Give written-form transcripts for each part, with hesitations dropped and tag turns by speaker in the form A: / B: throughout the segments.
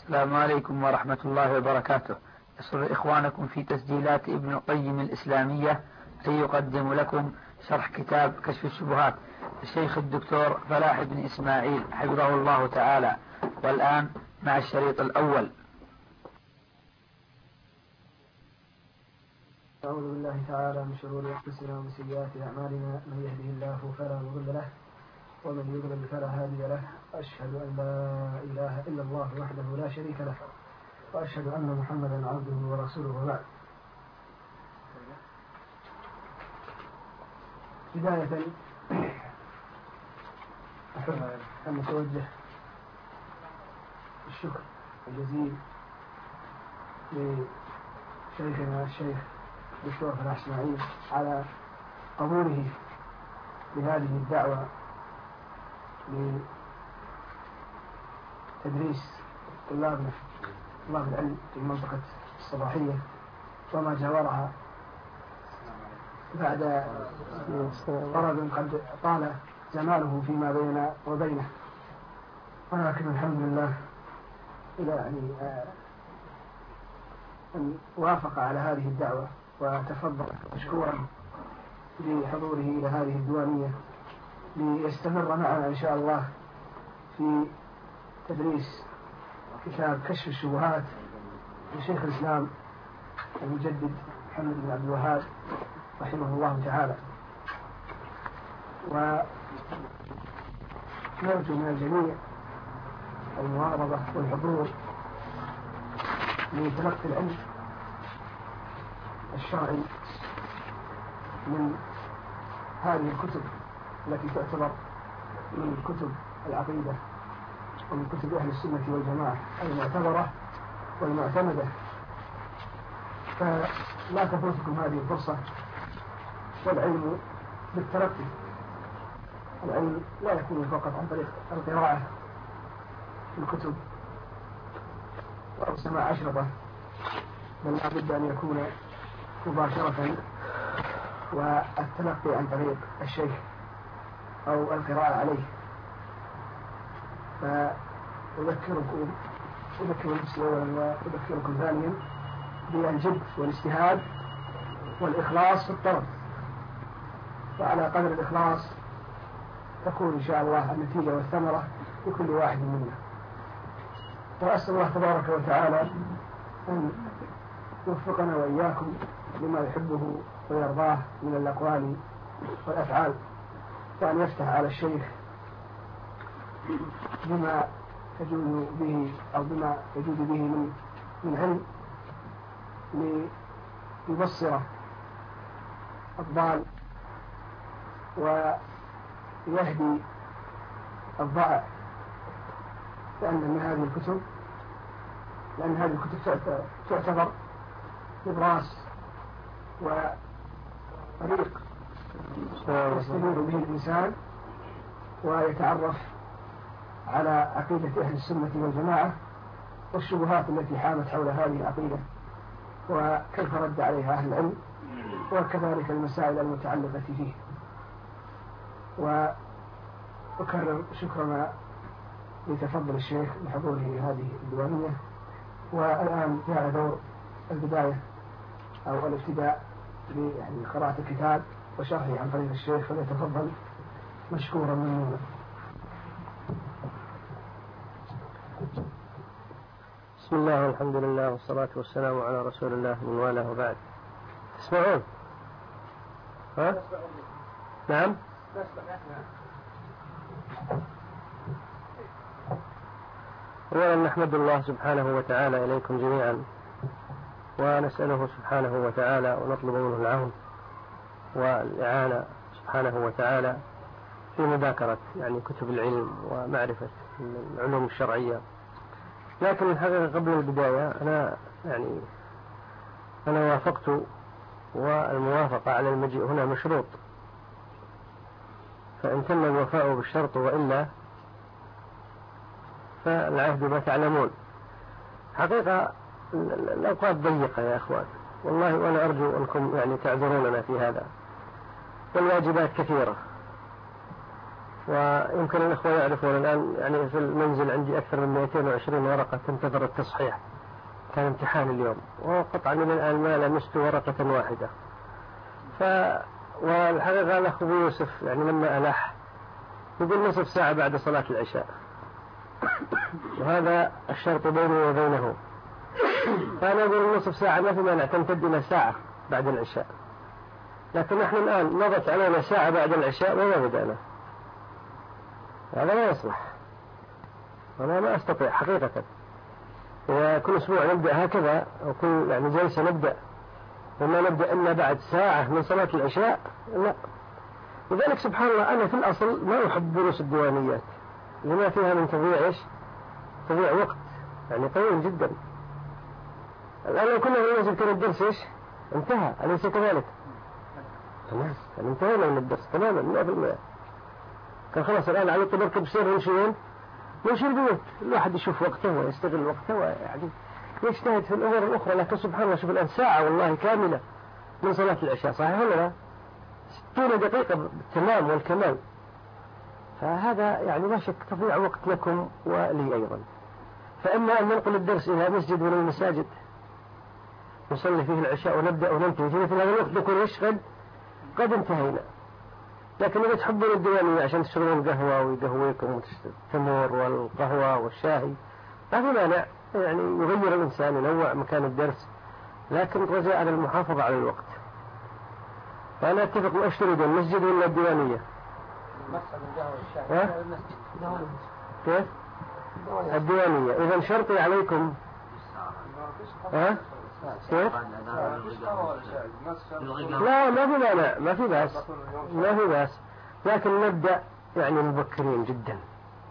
A: السلام عليكم ورحمة الله وبركاته. يسر إخوانكم في تسجيلات ابن القيم الإسلامية أن يقدم لكم شرح كتاب كشف الشبهات الشيخ الدكتور فلاح بن إسماعيل حفظه الله تعالى. والآن مع الشريط الأول.
B: أعوذ بالله تعالى من شرور أنفسنا ومن سيئات أعمالنا، من يهده الله فلا مضل له ومن يضلل فلا هادي له. أشهد أن لا إله إلا الله وحده لا شريك له، وأشهد أن محمدا عبده ورسوله. وبعد. بداية أحب أن نتوجه الشكر الجزيل لشيخنا الشيخ الدكتور فلاح إسماعيل على قبوله بهذه الدعوة لتدريس طلاب العلم في المنطقة الصباحية وما جاورها بعد طلب قد طال زمانه فيما بيننا وبينه، ولكن الحمد لله أن وافق على هذه الدعوة وتفضل مشكورا بحضوره إلى هذه الديوانية ليستمر معنا إن شاء الله في تدريس كتاب كشف الشبهات لشيخ الإسلام المجدد محمد بن عبد الوهاب رحمه الله تعالى. ونرجو من الجميع المواظبة والحضور لتلقي العلم الشرعي من هذه الكتب التي تعتبر من كتب العقيدة ومن كتب أهل السنة والجماعة المعتبرة والمعتمدة، فلا تفوتكم هذه الفرصة. والعلم بالتلقي، العلم لا يكون فقط عن طريق القراءة في الكتب أو سماع أشرطة، بل لا بد أن يكون مباشرة والتلقي عن طريق الشيخ أو القراءة عليه. فأذكر نفسي أولا وأذكركم ثانيا بالجد والاجتهاد والإخلاص في الطلب، وعلى قدر الإخلاص تكون إن شاء الله النتيجة والثمرة لكل واحد منا. وأسأل الله تبارك وتعالى أن يوفقنا وإياكم لما يحبه ويرضاه من الأقوال والأفعال، وأن يفتح على الشيخ بما تجود به أو بما يجود به من علم ليبصر الضال ويهدي الضائع، لأن هذه الكتب تعتبر نبراس وطريق يستمر به الإنسان ويتعرف على عقيدة أهل السنة والجماعة والشبهات التي حامت حول هذه العقيدة وكيف رد عليها أهل العلم، وكذلك المسائل المتعلقة فيه. وأكرر شكرنا لتفضل الشيخ بحضوره هذه الديوانية. والآن جاء دور البداية أو الابتداء لقراءة الكتاب وشرحه عن طريق الشيخ، فليتفضل مشكورا ممنونا.
C: بسم الله والحمد لله والصلاة والسلام على رسول الله من والاه وبعد. تسمعون؟ ها؟ نعم؟ أولا نحمد الله سبحانه وتعالى إليكم جميعا، ونسأله سبحانه وتعالى ونطلب منه العون والإعانة سبحانه وتعالى في مذاكرة كتب العلم ومعرفة العلوم الشرعية. لكن الحقيقة قبل البداية أنا وافقت، والموافقة على المجيء هنا مشروط، فإن تم الوفاء بالشرط وإلا فالعهد ما تعلمون. حقيقة الأوقات ضيقة يا أخوان والله، وأنا أرجو أنكم تعذروننا في هذا، والواجبات كثيرة، ويمكن الإخوة يعرفون الآن يعني في المنزل عندي أكثر من 220 ورقة تنتظر التصحيح، كان امتحان اليوم وقطعا من الآن ما لمست ورقة واحدة. والحقيقة الأخ أبو يوسف يعني لما ألح يقول نصف ساعة بعد صلاة العشاء، وهذا الشرط بيني وبينه، فأنا أقول نصف ساعة ما في مانع تمتد إلى ساعة بعد العشاء، لكن نحن الآن مضت علينا ساعة بعد العشاء وما بدأنا، هذا لا يصلح، أنا ما أستطيع حقيقة. وكل أسبوع نبدأ هكذا، أو كل يعني جلسة نبدأ وما نبدأ إلا بعد ساعة من صلاة العشاء، لا. لذلك سبحان الله أنا في الأصل ما أحب دروس الديوانيات لما فيها من تضييع إيش؟ تضييع وقت يعني طويل جدا. الآن لو كنا ننزل كان الدرس إيش؟ انتهى، أليس كذلك؟ تمام، انتهينا من الدرس تماما 100%. كان خلاص الآن على طول نركب سير نمشي البيوت، الواحد يشوف وقته ويستغل وقته ويعني يجتهد في الأمور الأخرى. لكن سبحان الله شوف الآن ساعة والله كاملة من صلاة العشاء، صحيح ولا لا؟ 60 دقيقة بالتمام والكمال، فهذا يعني لا شك تضيع وقت لكم ولي أيضا. فإما أن ننقل الدرس إلى مسجد من المساجد نصلي فيه العشاء ونبدأ وننتهي في مثل هذا الوقت نكون إيش قد انتهينا. لكن إذا تحبون الديوانية عشان تشربون قهوة ويقهويكم التمر والقهوة والشاهي ما في مانع، يعني يغير الإنسان ينوع مكان الدرس، لكن رجاء على المحافظة على الوقت. فأنا أتفق وأشتري المسجد ولا الديوانية؟ كيف؟ الديوانية. إذا شرطي عليكم كيف؟ لا ما في مانع، ما في بأس، لكن نبدأ يعني مبكرين جدا،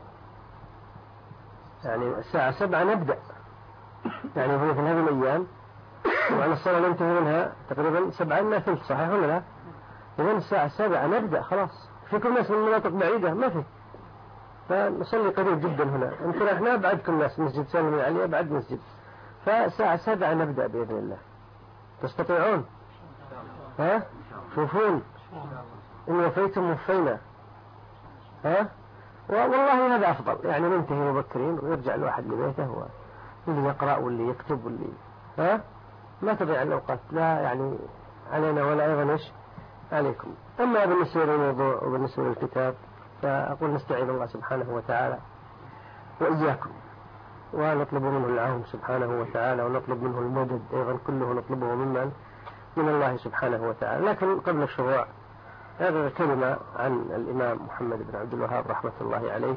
C: يعني الساعة 7 نبدأ، يعني في مثل هذه الأيام وعلى الصلاة ننتهي منها تقريبا 7 إلا ثلث، صحيح ولا لا؟ إذن الساعة 7 نبدأ خلاص. فيكم ناس من مناطق بعيدة ما في، فنصلي قريب جدا هنا، يمكن احنا أبعدكم ناس، مسجد سالم علي أبعد مسجد، فالساعة 7 نبدأ بإذن الله. تستطيعون؟ ها؟ شوفون إن وفيتم وفينا، ها؟ والله هذا أفضل، يعني ننتهي مبكرين ويرجع الواحد لبيته واللي يقرأ واللي يكتب واللي ها؟ ما تضيع الأوقات لا يعني علينا ولا أيضا إيش عليكم. أما بالنسبة للموضوع وبالنسبة للكتاب فأقول نستعين الله سبحانه وتعالى وإياكم، ونطلب منه العون سبحانه وتعالى، ونطلب منه المدد أيضا، كله نطلبه من الله سبحانه وتعالى. لكن قبل الشروع هذا كلمة عن الإمام محمد بن عبد الوهاب رحمة الله عليه،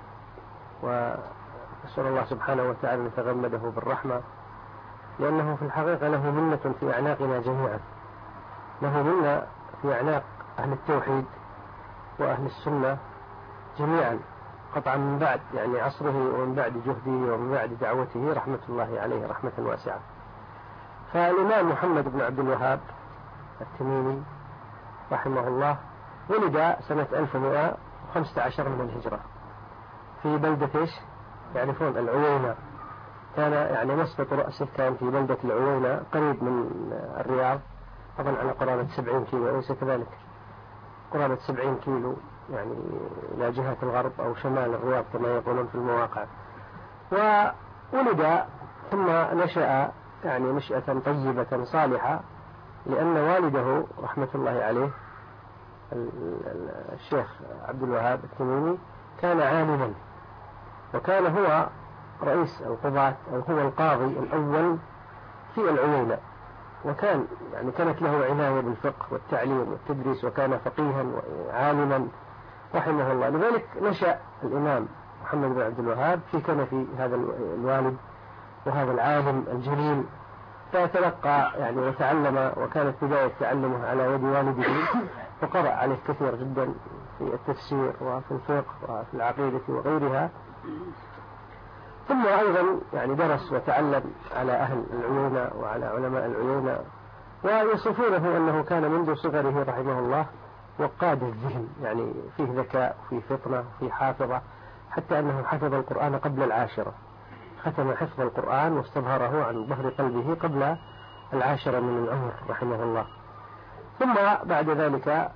C: وأسأل الله سبحانه وتعالى أن يتغمده بالرحمة، لأنه في الحقيقة له منة في أعناقنا جميعا، له منة في أعناق أهل التوحيد وأهل السنة جميعا قطعا من بعد يعني عصره ومن بعد جهده ومن بعد دعوته رحمة الله عليه رحمة واسعة. فالإمام محمد بن عبد الوهاب التميمي رحمه الله ولد سنة 1115 من الهجرة في بلدة إيش؟ يعرفون العوينة، كان يعني مسقط رأسه كان في بلدة العوينة قريب من الرياض، أظن على قرابة 70 كيلو أليس كذلك؟ قرابة 70 كيلو يعني إلى جهة الغرب أو شمال الرياض كما يقولون في المواقع. وولد ثم نشأ يعني نشأة طيبة صالحة، لأن والده رحمة الله عليه الشيخ عبد الوهاب التميمي كان عالما، وكان هو رئيس القضاة أو هو القاضي الأول في العوينة، وكان يعني كانت له عناية بالفقه والتعليم والتدريس، وكان فقيها وعالما رحمه الله. لذلك نشأ الإمام محمد بن عبد الوهاب في كنف هذا الوالد وهذا العالم الجليل، فتلقى يعني وتعلم، وكانت بداية تعلمه على يد والده، وقرأ عليه كثير جدا في التفسير وفي الفقه وفي العقيدة وغيرها. ثم أيضا يعني درس وتعلم على أهل العيونة وعلى علماء العيونة، ويصفونه أنه كان منذ صغره رحمه الله وقاد الذهن، يعني فيه ذكاء وفيه فطنة وفيه حافظة، حتى أنه حفظ القرآن قبل العاشرة، ختم حفظ القرآن واستظهره عن ظهر قلبه قبل العاشرة من العمر رحمه الله. ثم بعد ذلك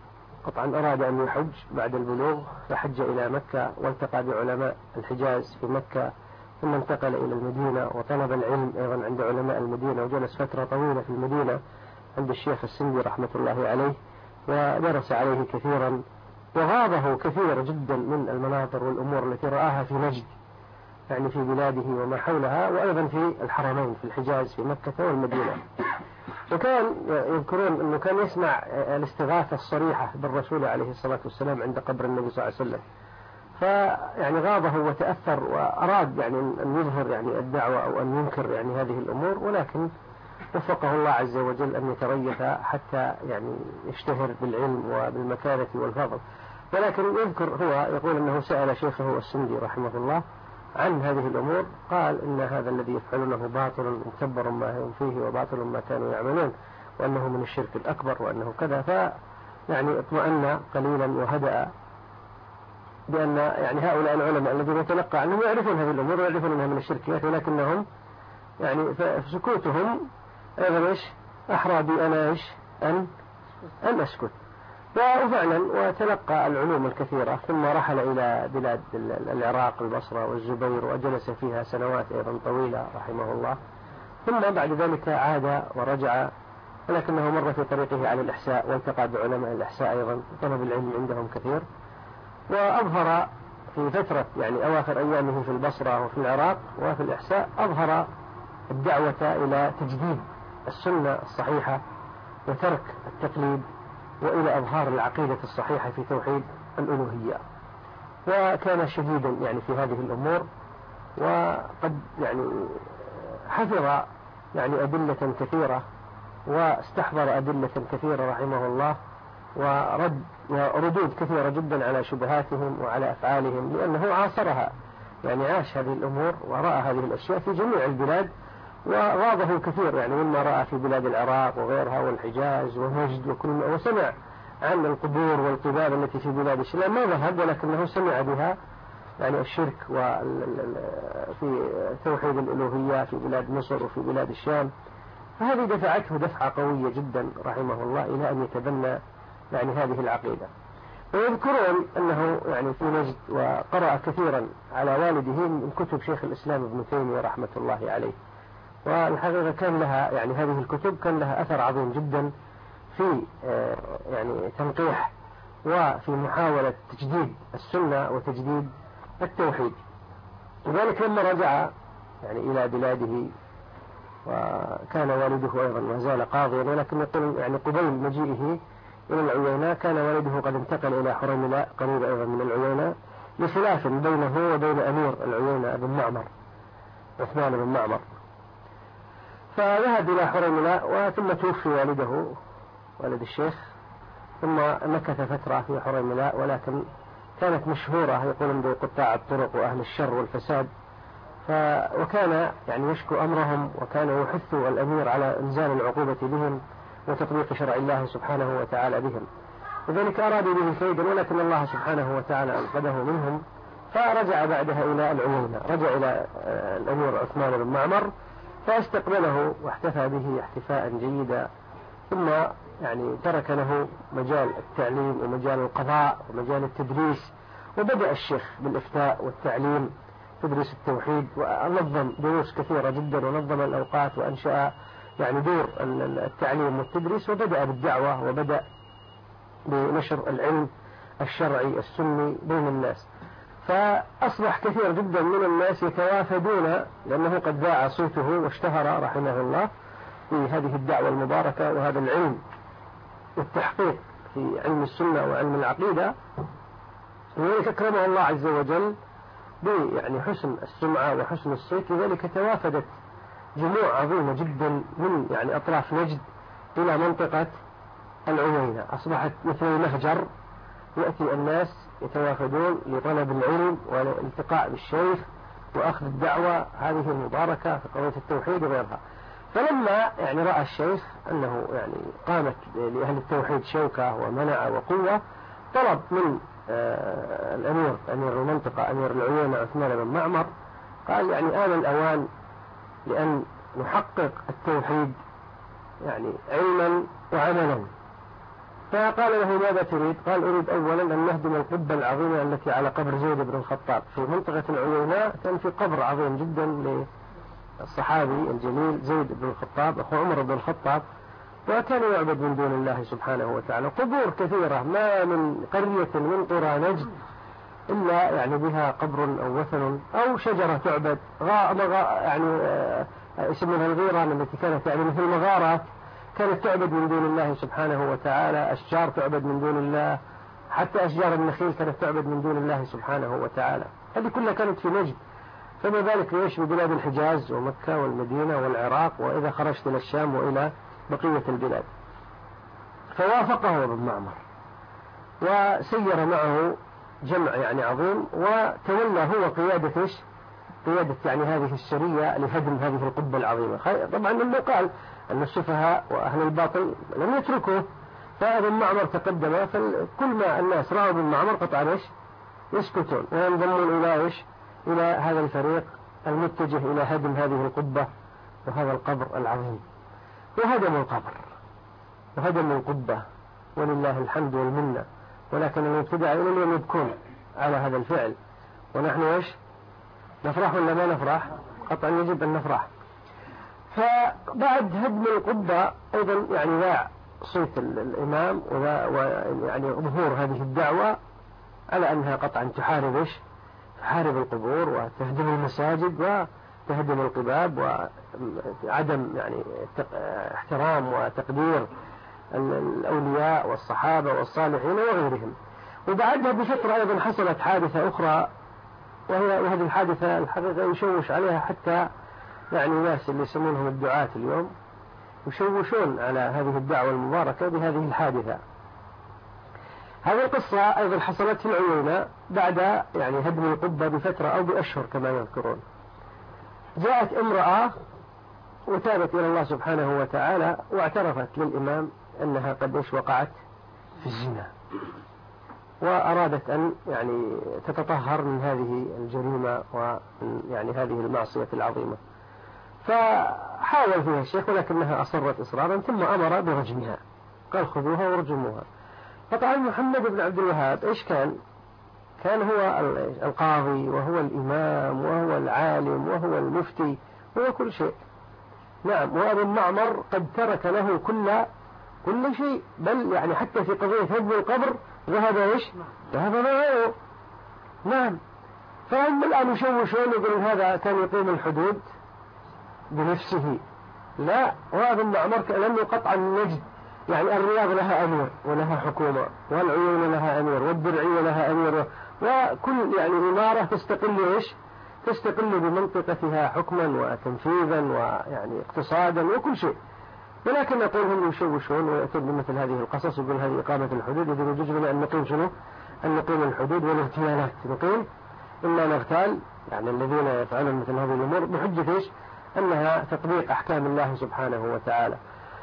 C: قطعا أراد أن يحج بعد البلوغ، فحج إلى مكة والتقى بعلماء الحجاز في مكة، ثم انتقل إلى المدينة وطلب العلم أيضا عند علماء المدينة، وجلس فترة طويلة في المدينة عند الشيخ السندي رحمة الله عليه، ودرس عليه كثيرا، وغابه كثير جدا من المناظر والأمور التي رآها في نجد يعني في بلاده وما حولها، وأيضا في الحرمين في الحجاز في مكة والمدينة. وكان يذكرون أنه كان يسمع الاستغاثة الصريحة بالرسول عليه الصلاة والسلام عند قبر النبي صلى الله عليه وسلم، فيعني غابه وتأثر وأراد يعني أن يظهر يعني الدعوة أو أن ينكر يعني هذه الأمور، ولكن وفقه الله عز وجل أن يتريث حتى يعني يشتهر بالعلم وبالمكانة والفضل. ولكن يذكر هو يقول أنه سأل شيخه السندي رحمه الله عن هذه الأمور، قال إن هذا الذي يفعلونه باطل مكبر ما هم فيه وباطل ما كانوا يعملون، وأنه من الشرك الأكبر وأنه كذا. فيعني اطمأن قليلا وهدأ بأن يعني هؤلاء العلماء الذين يتلقى عنهم يعرفون هذه الأمور ويعرفون أنها من الشركيات، ولكنهم يعني فسكوتهم أيضا إيش أحرى بي أنا إيش أن أسكت. وفعلا وتلقى العلوم الكثيرة، ثم رحل إلى بلاد العراق البصرة والزبير، وجلس فيها سنوات أيضا طويلة رحمه الله، ثم بعد ذلك عاد ورجع، ولكنه مر في طريقه على الإحساء والتقى بعلماء الإحساء أيضا، طلب العلم عندهم كثير، وأظهر في فترة يعني أواخر أيامه في البصرة وفي العراق وفي الإحساء أظهر الدعوة إلى تجديد السنة الصحيحة وترك التقليد، وإلى أظهار العقيدة الصحيحة في توحيد الألوهية، وكان شديدا يعني في هذه الأمور، وقد يعني حفظ يعني أدلة كثيرة واستحضر أدلة كثيرة رحمه الله، وردود كثيرة جدا على شبهاتهم وعلى أفعالهم، لأنه عاصرها يعني عاش هذه الأمور ورأى هذه الأشياء في جميع البلاد، وغاضه كثير يعني مما رأى في بلاد العراق وغيرها والحجاز ونجد وكل وسمع عن القبور والقباب التي في بلاد الشام، ما ذهب ولكنه سمع بها يعني الشرك وفي توحيد الألوهية في بلاد مصر وفي بلاد الشام، فهذه دفعته دفعة قوية جدا رحمه الله إلى أن يتبنى يعني هذه العقيدة. ويذكرون أنه يعني في نجد وقرأ كثيرا على والده من كتب شيخ الإسلام ابن تيمية رحمة الله عليه، والحقيقة كان لها يعني هذه الكتب كان لها أثر عظيم جدا في يعني تنقيح وفي محاولة تجديد السنة وتجديد التوحيد. لذلك لما رجع يعني إلى بلاده، وكان والده أيضا ما زال قاضيا، ولكن يقول يعني قبيل مجيئه إلى العيينة كان والده قد انتقل إلى حريملاء قريب أيضا من العيينة، لخلاف بينه وبين أمير العيينة بن معمر عثمان بن معمر، فذهب إلى حريملاء وثم توفي والده والد الشيخ، ثم مكث فترة في حريملاء، ولكن كانت مشهورة يقولون بقطاع الطرق وأهل الشر والفساد، وكان يعني يشكو أمرهم، وكان يحث الأمير على إنزال العقوبة بهم وتطبيق شرع الله سبحانه وتعالى بهم، لذلك أرادوا به كيدا، ولكن الله سبحانه وتعالى أنقذه منهم، فرجع بعدها إلى العيينة، رجع إلى الأمير عثمان بن معمر فاستقبله واحتفى به احتفاء جيدا، ثم يعني ترك له مجال التعليم ومجال القضاء ومجال التدريس، وبدأ الشيخ بالإفتاء والتعليم تدريس التوحيد، ونظم دروس كثيرة جدا ونظم الأوقات وأنشأ يعني دور التعليم والتدريس، وبدأ بالدعوة وبدأ بنشر العلم الشرعي السني بين الناس، فأصبح كثير جدا من الناس يتوافدون لأنه قد ذاع صوته واشتهر رحمه الله في هذه الدعوة المباركة وهذا العلم والتحقيق في علم السنة وعلم العقيدة، ولذلك أكرمه الله عز وجل يعني حسن السمعة وحسن الصيت، لذلك توافدت جموع عظيمة جدا من يعني أطراف نجد إلى منطقة العيينة، أصبحت مثل المهجر، يأتي الناس يتوافدون لطلب العلم والالتقاء بالشيخ وأخذ الدعوة هذه المباركة في قضية التوحيد وغيرها. فلما يعني رأى الشيخ أنه يعني قامت لأهل التوحيد شوكة ومنع وقوة، طلب من الأمير أمير المنطقة أمير العيينة عثمان بن معمر، قال يعني آن الأوان لأن نحقق التوحيد يعني علما وعملا، فقال له ماذا تريد؟ قال أريد أولا أن نهدم القبة العظيمة التي على قبر زيد بن الخطاب في منطقة العييناء. كان في قبر عظيم جدا للصحابي الجليل زيد بن الخطاب أخو عمر بن الخطاب، وكان يعبد من دون الله سبحانه وتعالى. قبور كثيرة، ما من قرية من قرى نجد إلا يعني بها قبر أو وثن أو شجرة تعبد، يعني اسمها الغيران التي كانت يعني مثل المغارات، كانت تعبد من دون الله سبحانه وتعالى. أشجار تعبد من دون الله، حتى أشجار النخيل كانت تعبد من دون الله سبحانه وتعالى. هذه كلها كانت في نجد، فما بالك ليش ببلاد الحجاز ومكة والمدينة والعراق، وإذا خرجت إلى الشام وإلى بقية البلاد. فوافقه ابن معمر وسير معه جمع يعني عظيم، وتولى هو قيادة يعني هذه السرية لهدم هذه القبة العظيمة. طبعا لما قال أن السفهاء وأهل الباطل لم يتركوه، فابن معمر تقدم، فكل ما الناس رأوا ابن معمر قطعا يسكتون وينضمون إلى هذا الفريق المتجه إلى هدم هذه القبة وهذا القبر العظيم. وهدموا القبر وهدموا القبة ولله الحمد والمنة، ولكن المبتدع إلى اليوم يبكون على هذا الفعل، ونحن نفرح ولا ما نفرح؟ قطعا يجب أن نفرح. فبعد هدم القبة أيضا يعني ذاع صيت الإمام ويعني ظهور هذه الدعوة على أنها قطعا تحارب القبور وتهدم المساجد وتهدم القباب وعدم يعني احترام وتقدير الأولياء والصحابة والصالحين وغيرهم. وبعدها بفترة أيضا حصلت حادثة أخرى، وهذه الحادثة الحقيقة يشوش عليها حتى يعني الناس اللي يسمونهم الدعاة اليوم يشوشون على هذه الدعوة المباركة بهذه الحادثة. هذه القصة أيضا حصلت في العيينة بعد يعني هدم القبة بفترة أو بأشهر كما يذكرون. جاءت امرأة وتابت إلى الله سبحانه وتعالى واعترفت للإمام أنها قد وقعت في الزنا، وأرادت أن يعني تتطهر من هذه الجريمة ومن يعني هذه المعصية العظيمة. فحاول فيها الشيخ ولكنها أصرت إصرارا، ثم أمر برجمها، قال خذوها ورجموها. فطبعا محمد بن عبد الوهاب إيش كان هو القاضي وهو الإمام وهو العالم وهو المفتي وهو كل شيء. نعم، وابن معمر قد ترك له كل شيء، بل يعني حتى في قضية هدم القبر ذهب معه. نعم، فهم الآن يشوشون يقولون هذا كان يقيم الحدود بنفسه. لا، وابن معمر لم يقطع النجد، يعني الرياض لها أمير ولها حكومة، والعيون لها أمير، والدرعية لها أمير، وكل يعني إمارة تستقل بمنطقتها حكما وتنفيذا ويعني اقتصادا وكل شيء. ولكن نقول هم يشوشون ويأتون بمثل هذه القصص، يقول هذه إقامة الحدود، إذا يجوز لنا أن نقيم أن نقيم الحدود والاغتيالات، نقيم إلا نغتال يعني الذين يفعلون مثل هذه الأمور بحجة أنها تطبيق أحكام الله سبحانه وتعالى.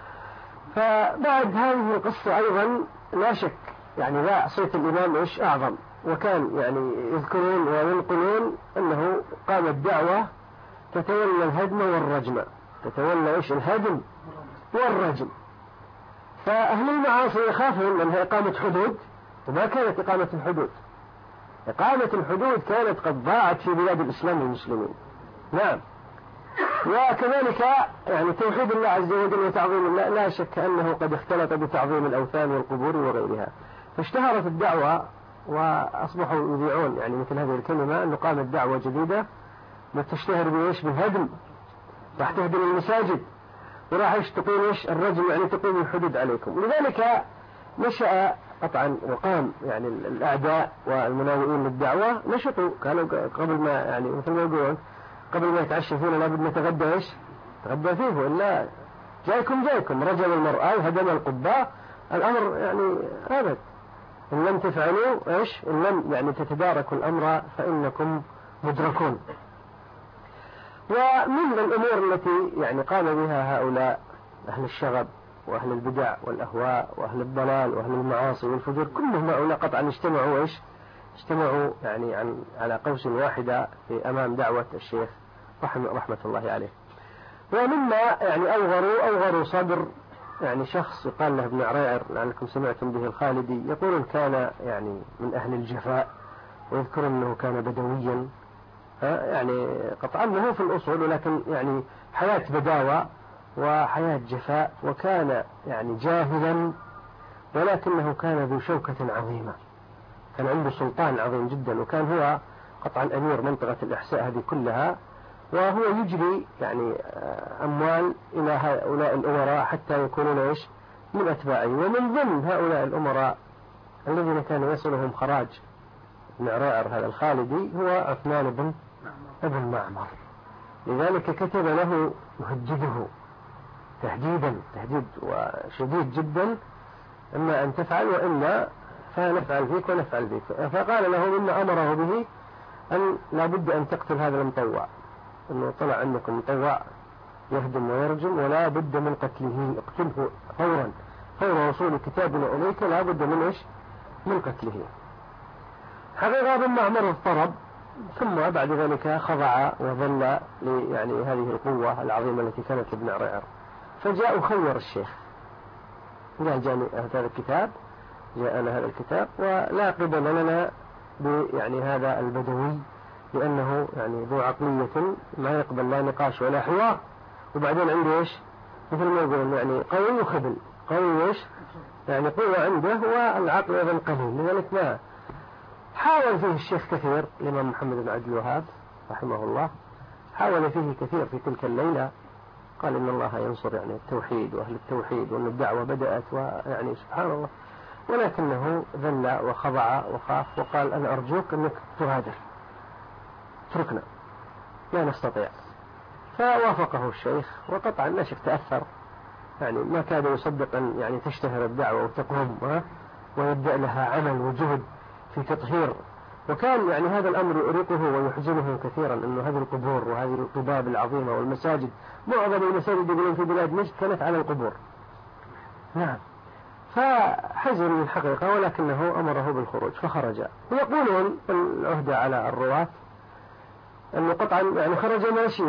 C: فبعد هذه القصة أيضا لا شك يعني ذا صيت الإمام أعظم، وكان يعني يذكرون وينقلون أنه قامت دعوة تتولى الهدم والرجم، تتولى الهدم والرجم. فأهل المعاصي يخافون أنها إقامة حدود، وما كانت إقامة الحدود. إقامة الحدود كانت قد ضاعت في بلاد الإسلام والمسلمين. نعم، وكذلك يعني توحيد الله عز وجل وتعظيم الله لا شك أنه قد اختلط بتعظيم الأوثان والقبور وغيرها، فاشتهرت الدعوة وأصبحوا يذيعون يعني مثل هذه الكلمة أنه قامت دعوة جديدة تشتهر بالهدم، راح تهدم المساجد وراح تقيم الرجم، يعني تقيم الحدود عليكم. لذلك نشأ قطعا وقام يعني الأعداء والمناوئين للدعوة نشطوا، كانوا قبل ما يعني مثل ما يقولون قبل ما يتعشى فينا لابد نتغدى تغدى فيه، وإلا جايكم رجل المرأة وهدم القباء. الأمر يعني أبد، إن لم تفعلوا إن لم يعني تتداركوا الأمر فإنكم مدركون. ومن الأمور التي يعني قام بها هؤلاء أهل الشغب وأهل البدع والأهواء وأهل الضلال وأهل المعاصي والفجور، كلهم هؤلاء قطعا اجتمعوا يعني على قوس واحدة في أمام دعوة الشيخ رحمة الله عليه. ومما يعني أوغروا صدر يعني شخص يقال له ابن عريعر لعلكم سمعتم به الخالدي، يقولون كان يعني من أهل الجفاء، ويذكر أنه كان بدويا، يعني قطعا هو في الأصول، ولكن يعني حياة بداوة وحياة جفاء، وكان يعني جاهلا ولكنه كان ذو شوكة عظيمة، كان عنده سلطان عظيم جدا، وكان هو قطعا أمير منطقة الإحساء هذه كلها، وهو يجري يعني أموال إلى هؤلاء الأمراء حتى يكونون إيش من أتباعه. ومن ضمن هؤلاء الأمراء الذين كان يصلهم خراج ابن عريعر هذا الخالدي هو عثمان بن معمر، لذلك كتب له يهدده تهديد وشديد جدا، إما أن تفعل وإلا فنفعل فيك ونفعل فيك. فقال له مما أمره به أن لابد أن تقتل هذا المطوع، أنه طلع عنك المطوع يهدم ويرجم ولا بد من قتله، اقتله فورا، فور وصول كتابنا إليك لا بد من إيش من قتله. حقيقة ابن معمر اضطرب، ثم بعد ذلك خضع وظل يعني هذه القوة العظيمة التي كانت لابن عريعر. فجاء خير الشيخ، قال جاني هذا الكتاب، جاءنا هذا الكتاب ولا قبل لنا يعني هذا البدوي، لأنه يعني ذو عقلية ما يقبل لا نقاش ولا حوار، وبعدين عنده إيش مثل ما يقولون يعني قوي وخبل، قوي إيش يعني قوة عنده والعقل أيضا قليل. لذلك ما حاول فيه الشيخ كثير، الإمام محمد بن عبد الوهاب رحمه الله حاول فيه كثير في تلك الليلة، قال إن الله ينصر يعني التوحيد وأهل التوحيد وأن الدعوة بدأت، ويعني سبحان الله، ولكنه ذل وخضع وخاف وقال أنا أرجوك أنك تغادر، اتركنا لا نستطيع. فوافقه الشيخ، وقطعا النشف تأثر، يعني ما كاد يصدق أن يعني تشتهر الدعوة وتقوم ويبدأ لها عمل وجهد في تطهير. وكان يعني هذا الأمر يؤرقه ويحزنه كثيرا، أنه هذه القبور وهذه القباب العظيمة والمساجد، معظم المساجد يقولون في بلاد نجد كانت على القبور، نعم، فحزن الحقيقة، ولكنه أمره بالخروج فخرج. ويقولون العهدة على الرواة أنه قطعا يعني خرج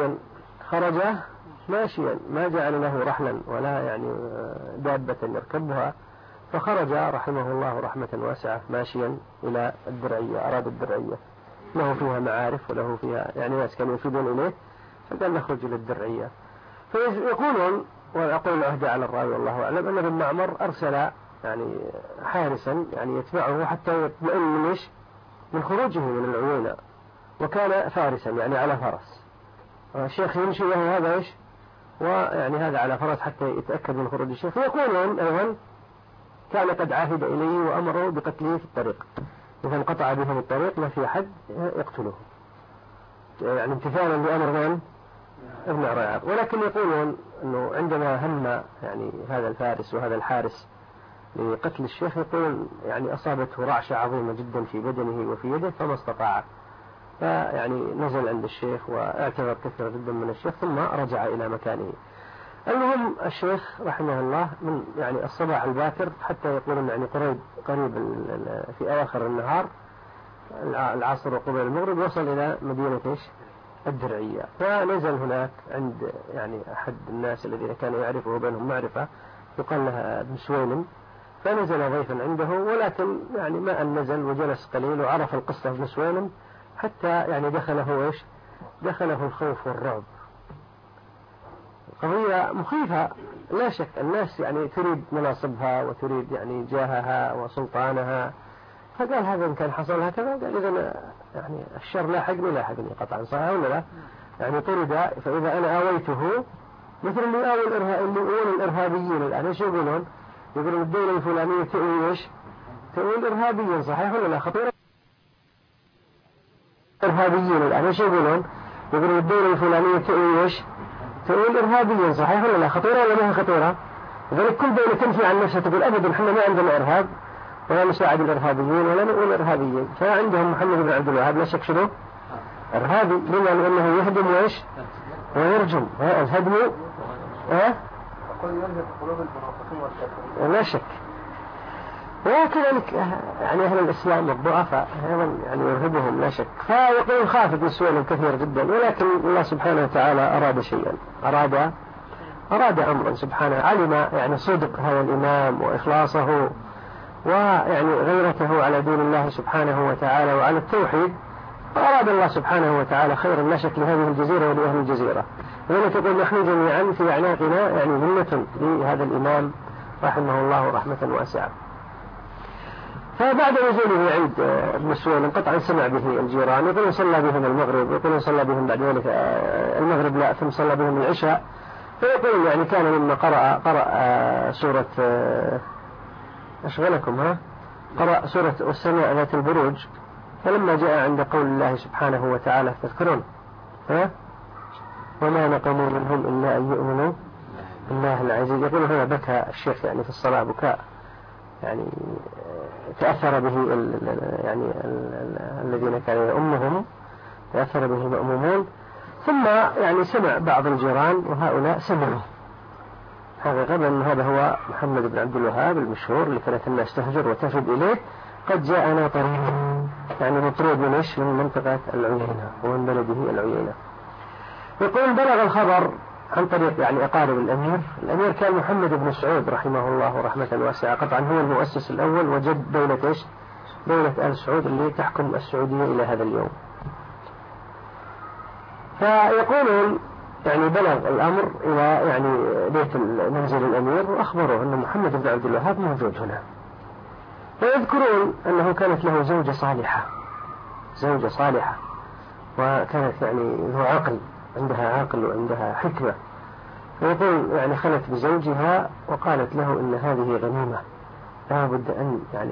C: ماشيا ما جعل له رحلا ولا يعني دابة يركبها، فخرج رحمه الله رحمة واسعة ماشيا إلى الدرعية، أراد الدرعية، له فيها معارف وله فيها يعني ناس كانوا يفيدون إليه، فقال نخرج إلى الدرعية. فيقولون، وأقول العهد على الرأي والله أعلم، أن ابن معمر أرسل يعني حارسا يعني يتبعه حتى يطمئن من خروجه من العيونة، وكان فارسا يعني على فرس، الشيخ يمشي وهو هذا إيش ويعني هذا على فرس حتى يتأكد من خروج الشيخ. ويقولون أيضا كان قد عاهد إليه وأمره بقتله في الطريق، إذا انقطع بهم الطريق ما في أحد يقتله، يعني امتثالا لأمر من ابن عريعر. ولكن يقولون أنه عندما هم يعني هذا الفارس وهذا الحارس لقتل الشيخ، يقولون يعني أصابته رعشة عظيمة جدا في بدنه وفي يده فما استطاع، فيعني نزل عند الشيخ واعتذر كثيرا جدا من الشيخ ثم رجع إلى مكانه. المهم الشيخ رحمه الله من يعني الصباح الباكر حتى يقولون يعني قريب في أواخر النهار العصر وقبل المغرب وصل إلى مدينة الدرعية، فنزل هناك عند يعني أحد الناس الذين كان يعرفه بينهم معرفة يقال لها ابن سويلم، فنزل ضيفا عنده، ولكن يعني ما أن نزل وجلس قليل وعرف القصة ابن سويلم حتى يعني دخله الخوف والرعب. قضية مخيفة لا شك، الناس يعني تريد مناصبها وتريد يعني جاهها وسلطانها، فقال هذا إن كان حصل هكذا قال إذا يعني الشر لاحقني قطعا، صحيح ولا لا؟ يعني طرد، فإذا أنا آويته مثل اللي آوي الإرهابيين الآن ايش يقولون؟ يقولون الدولة الفلانية تؤوي الإرهابيين، صحيح ولا لا؟ خطيرة الإرهابيين الآن ايش يقولون؟ يقولون الدولة الفلانية تؤوي الإرهابيين، صحيح ولا لا؟ خطيرة ولا ما هي خطيرة؟ لذلك كل دولة تنفي عن نفسها تقول أبدا احنا ما عندنا إرهاب ولا نساعد الإرهابيين ولا نؤول الإرهابيين. فعندهم محمد بن عبد الوهاب لا شك شنو إرهابي، لما لأنه يهدم ويرجم الهدم لا شك. وكذلك يعني أهل الإسلام والضعفاء أيضا يعني يرهبهم لا شك. فيقول خافت من سؤال كثير جدا، ولكن الله سبحانه وتعالى أراد شيئا، أراد أراد أمرا سبحانه، علم يعني صدق هذا الإمام وإخلاصه ويعني غيرته على دين الله سبحانه وتعالى وعلى التوحيد، وأراد الله سبحانه وتعالى خير النشك لهذه الجزيرة ولأهل الجزيرة. وهنا تقول نحن جميعا في أعناقنا يعني منة لهذا الإمام رحمه الله رحمة واسعة. فبعد نزوله عيد ابن سويلم قطعا سمع به الجيران، يقولون صلى بهم المغرب، يقولون صلى بهم بعد ذلك المغرب لا ثم صلى بهم العشاء. فيقول يعني كان مما قرأ سورة أشغلكم قرأ سورة والسماء ذات البروج، فلما جاء عند قول الله سبحانه وتعالى تذكرون وما نقموا منهم إلا أن يؤمنوا بالله العزيز، يقول هنا بكى الشيخ يعني في الصلاة بكاء يعني تأثر به يعني الذين كانوا يؤمهم، تأثر به المأمومون. ثم يعني سمع بعض الجيران وهؤلاء سمعوا حقيقة أن هذا هو محمد بن عبد الوهاب المشهور اللي كانت الناس تهجر وتفد إليه، قد جاءنا طريق يعني مطرود من إيش من منطقة العيينة ومن بلده العيينة. يقول بلغ الخبر عن طريق يعني أقارب الأمير كان محمد بن سعود رحمه الله رحمة واسعة، قطعا هو المؤسس الأول وجد دولة إيش دولة آل سعود اللي تحكم السعودية إلى هذا اليوم. فيقولون يعني بلغ الأمر إلى يعني بيت منزل الأمير وأخبروه أن محمد بن عبد الوهاب موجود هنا. ويذكرون أنه كانت له زوجة صالحة وكانت يعني ذو عقل، عندها عقل وعندها حكمة. ويقول يعني خلت بزوجها وقالت له إن هذه غنيمة لا بد أن يعني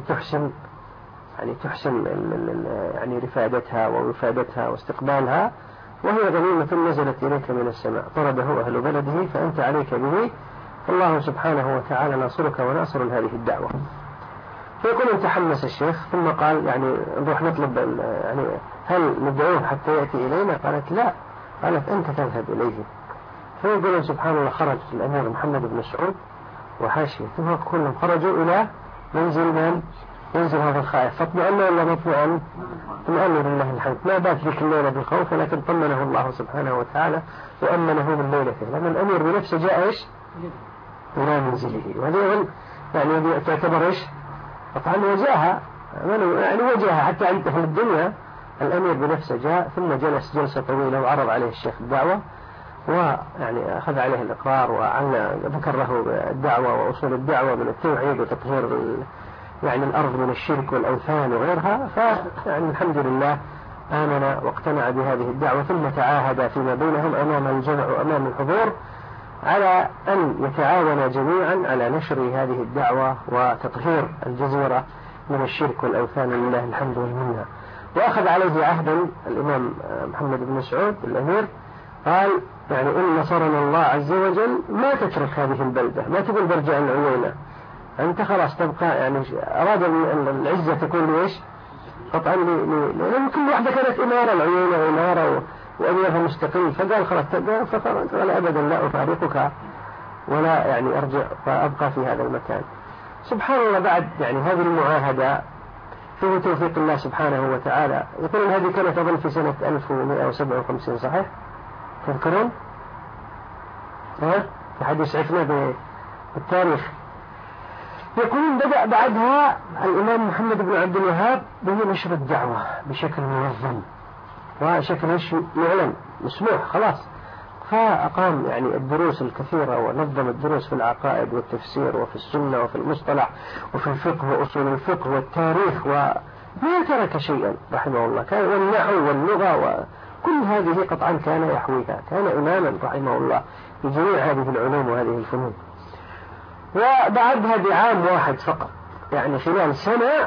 C: تحسن يعني رفادتها ووفادتها واستقبالها، وهي غنيمة نزلت إليك من السماء، طرده أهل بلده فأنت عليك به، فالله سبحانه وتعالى ناصرك وناصر هذه الدعوة. فيقول تحمس الشيخ ثم قال يعني نروح نطلب يعني هل ندعوه حتى يأتي إلينا؟ قالت لا، قالت أنت تذهب إليه. فيقول سبحان الله خرج الأمير محمد بن سعود وحاشية ثم كلهم خرجوا إلى منزل هذا الخائف، فاطمئنوا ولا مطمئن؟ طمأنوا لله الحمد، ما بات ذيك الليلة بالخوف ولكن طمنه الله سبحانه وتعالى وأمنه من ليلته، لأن الأمير بنفسه جاء إيش إلى منزله. وهذه يعني تعتبر إيش طبعا وجاها يعني وجاها حتى عند أهل الدنيا. الأمير بنفسه جاء ثم جلس جلسة طويلة وعرض عليه الشيخ الدعوة ويعني أخذ عليه الإقرار وذكر له الدعوة وأصول الدعوة من التوحيد وتطهير يعني الأرض من الشرك والأوثان وغيرها. فيعني الحمد لله آمن واقتنع بهذه الدعوة، ثم تعاهد فيما بينهم أمام الجمع وأمام الحضور على أن يتعاون جميعا على نشر هذه الدعوة وتطهير الجزيرة من الشرك والأوثان لله الحمد والمنة. وأخذ عليه عهدا الإمام محمد بن سعود الأمير، قال يعني إن نصرنا الله عز وجل ما تترك هذه البلدة، ما تقول برجع العيينة، أنت خلاص تبقى يعني أراد العزة تكون ليش قطعا لأن كل واحدة كانت إمارة، العيينة إمارة وأميرها مستقل، فقال خلاص قال أبدا لا أفارقك ولا يعني أرجع وأبقى في هذا المكان. سبحان الله بعد يعني هذه المعاهدة فيه توفيق الله سبحانه وتعالى. يقولون هذه كانت أظن في سنة 1157 صحيح؟ تذكرون؟ في حديث عفنا بالتاريخ. يقولون بدأ بعدها الإمام محمد بن عبد الوهاب بنشر الدعوة بشكل منظم وشكل معلن مسموح خلاص. فأقام يعني الدروس الكثيرة ونظم الدروس في العقائد والتفسير وفي السنة وفي المصطلح وفي الفقه وأصول الفقه والتاريخ، وما ترك شيئا رحمه الله. كان والنحو واللغة وكل هذه قطعا كان يحويها، كان إماما رحمه الله في جميع هذه العلوم وهذه الفنون. وبعدها بعام واحد فقط يعني خلال سنة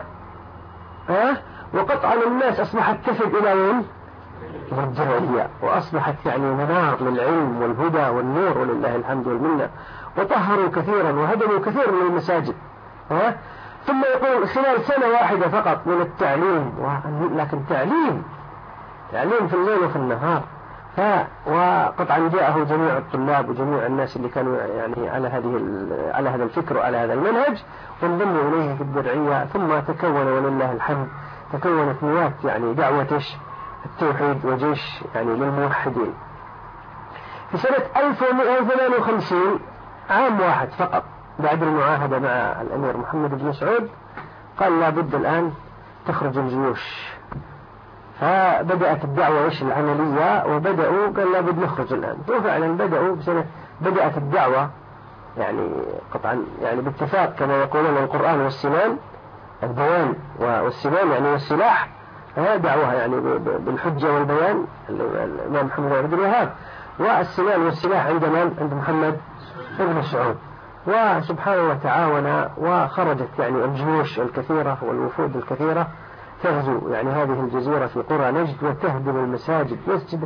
C: وقطعا الناس أصبحت تفد إلى وين؟ إلى الدرعية، وأصبحت يعني منار للعلم والهدى والنور ولله الحمد والمنة، وطهروا كثيرا وهدموا كثير من المساجد. ثم يقول خلال سنة واحدة فقط من التعليم، لكن تعليم في الليل وفي النهار. وقطعا جاءه جميع الطلاب وجميع الناس اللي كانوا يعني على هذا الفكر وعلى هذا المنهج وانضموا إليه في الدرعية. ثم تكون ولله الحمد تكونت نواة يعني دعوة التوحيد وجيش يعني للموحدين. في سنة 1158 عام واحد فقط بعد المعاهدة مع الأمير محمد بن سعود قال لا بد الآن تخرج الجيوش. فبدأت الدعوة العملية وبدأوا قال لا بد نخرج الآن. وفعلا بدأت الدعوة يعني قطعا يعني باتفاق كما يقولون القرآن والسنان، البيان والسنان يعني والسلاح، دعوها يعني بالحجة والبيان الإمام محمد بن عبد الوهاب، والسنان والسلاح عند محمد بن سعود. وسبحان الله تعاون وخرجت يعني الجيوش الكثيرة والوفود الكثيرة تغزو يعني هذه الجزيرة في قرى نجد وتهدم المساجد،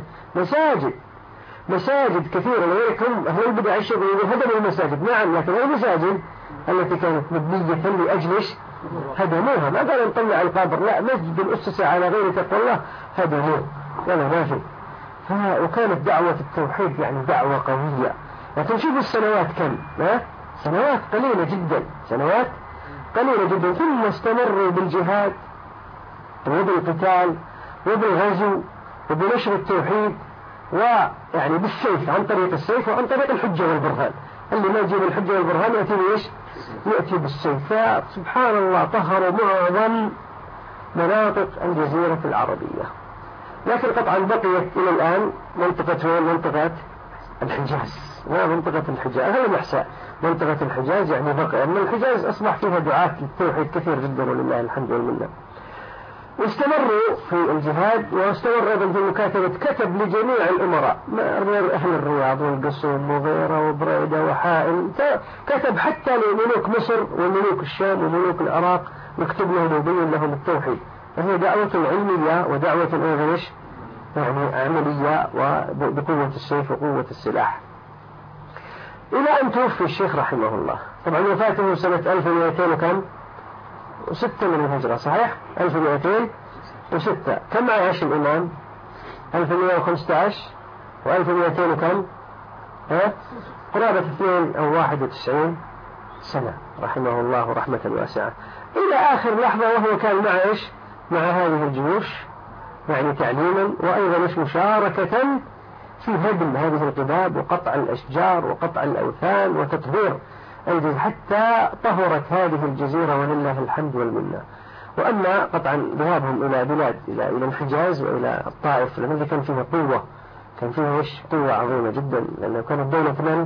C: مساجد كثيرة. لذلك أهل البدع يقولون هدموا المساجد، نعم، لكن المساجد التي كانت مبنية لأجل هدموها. ما قالوا نطلع القبر، لا، مسجد أسس على غير تقوى الله هدموه ولا ما في. وكانت دعوة التوحيد يعني دعوة قوية. لكن شوفوا السنوات كم، سنوات قليلة جدا، ثم استمروا بالجهاد وبالقتال وبالغزو وبنشر التوحيد، ويعني بالسيف، عن طريق السيف وعن طريق الحجة والبرهان. اللي ما يجيب الحجة والبرهان يأتي بالسيف. فسبحان الله طهروا معظم مناطق الجزيرة العربية. لكن قطعا بقيت إلى الآن منطقة الحجاز، منطقة الحجاز هذا الإحساء، منطقة الحجاز يعني بقي. أما الحجاز أصبح فيها دعاة للتوحيد كثير جدا ولله الحمد والمنة. واستمروا في الجهاد، واستمر أيضا في مكاتبة، كتب لجميع الأمراء أهل الرياض والقصوم وغيره وبريدة وحائل، كتب حتى لملوك مصر وملوك الشام وملوك العراق، يكتب لهم ويبين لهم التوحيد. فهي دعوة علمية ودعوة أيضا يعني عملية وبقوة السيف وقوة السلاح، إلى أن توفي الشيخ رحمه الله. طبعا وفاته سنة 1206 من الهجرة، صحيح؟ 1206. كم عاش الإمام؟ 1115 و1200 وكم؟ قرابة 2 أو 91 سنة رحمه الله رحمة واسعة، إلى آخر لحظة، وهو كان مع هذه الجيوش يعني تعليما، وأيضا مشاركة في هدم هذه القباب وقطع الأشجار وقطع الأوثان وتطهير الجزيرة، حتى طهرت هذه الجزيرة ولله الحمد والمنة. وأما قطعا ذهابهم إلى بلاد إلى الحجاز وإلى الطائف، لأنه كان فيها قوة، كان فيها قوة عظيمة جدا، لأنه كانت دولة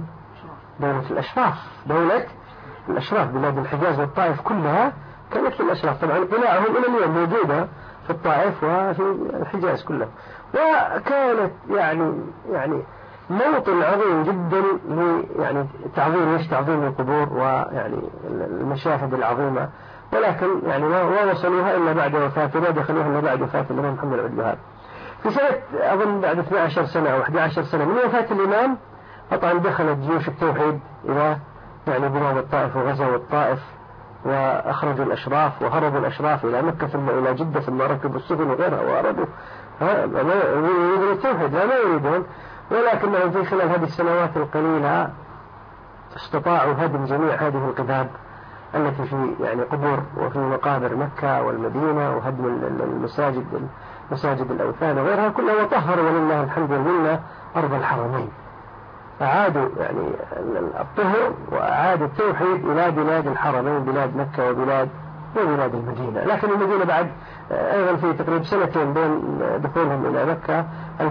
C: دولة الأشراف. بلاد الحجاز والطائف كلها كانت للأشراف. طبعا قلاعهم إلى اليوم موجودة في الطائف وفي الحجاز كلها. وكانت يعني موطن عظيم جدا يعني تعظيم القبور ويعني المشاهد العظيمة. ولكن يعني ما وصلوها إلا بعد وفاته، ما دخلوها إلا بعد وفاة الإمام محمد بن عبد الوهاب في سنة أظن بعد 12 سنة أو 11 سنة من وفاة الإمام. طبعا دخلت جيوش التوحيد إلى يعني بلاد الطائف وغزوا الطائف وأخرجوا الأشراف وهربوا الأشراف إلى مكة ثم إلى جدة ثم ركبوا السفن وغيرها وهربوا. يريدون التوحيد، لا ما يريدون، ولكنهم في خلال هذه السنوات القليلة استطاعوا هدم جميع هذه القباب التي في يعني قبور وفي مقابر مكة والمدينة، وهدم مساجد الأوثان وغيرها كلها، وطهروا ولله الحمد والمنة أرض الحرمين. أعادوا يعني الطهر وأعادوا التوحيد إلى بلاد الحرمين، بلاد مكة وبلاد المدينة. لكن المدينة بعد أيضا في تقريبا سنتين بين دخولهم إلى مكة،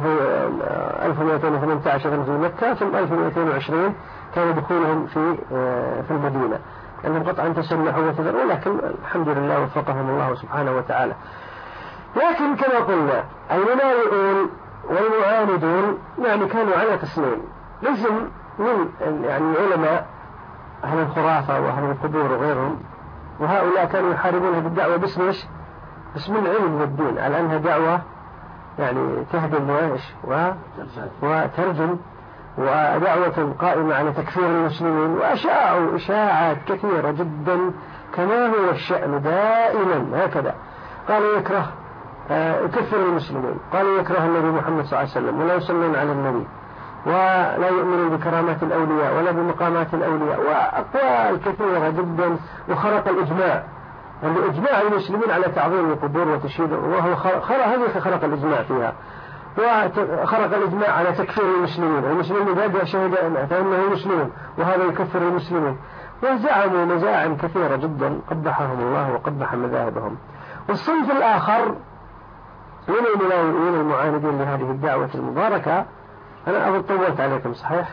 C: 1218 في مكة، ثم 1220 كان دخولهم في المدينة، لأنهم قطعا تسلحوا وتذروا، ولكن الحمد لله وفقهم الله سبحانه وتعالى. لكن كما قلنا المناوئون والمعاندون يعني كانوا على قسمين، قسم من يعني علماء أهل الخرافة وأهل القبور وغيرهم، وهؤلاء كانوا يحاربونها بالدعوة باسم العلم والدين، على أنها دعوة يعني تهدم وترجم، ودعوة قائمة على تكفير المسلمين، وأشاعوا إشاعات كثيرة جدا كما هو الشأن دائما هكذا. قالوا يكفر المسلمين، قالوا يكره النبي محمد صلى الله عليه وسلم، ولا يصلون على النبي، ولا يؤمنون بكرامات الأولياء ولا بمقامات الأولياء، وأقوال كثيرة جدا. وخرق الإجماع، إجماع المسلمين على تعظيم القبور وتشييد، وهو خرق الإجماع فيها. وخرق الإجماع على تكفير المسلمين، والمسلمين إذا شهد فإنه مسلم وهذا يكفر المسلمين، وزعموا مزاعم كثيرة جدا قبحهم الله وقبح مذاهبهم. والصنف الآخر من المناوئين المعاندين لهذه الدعوة المباركة، أنا أظن طولت عليكم صحيح؟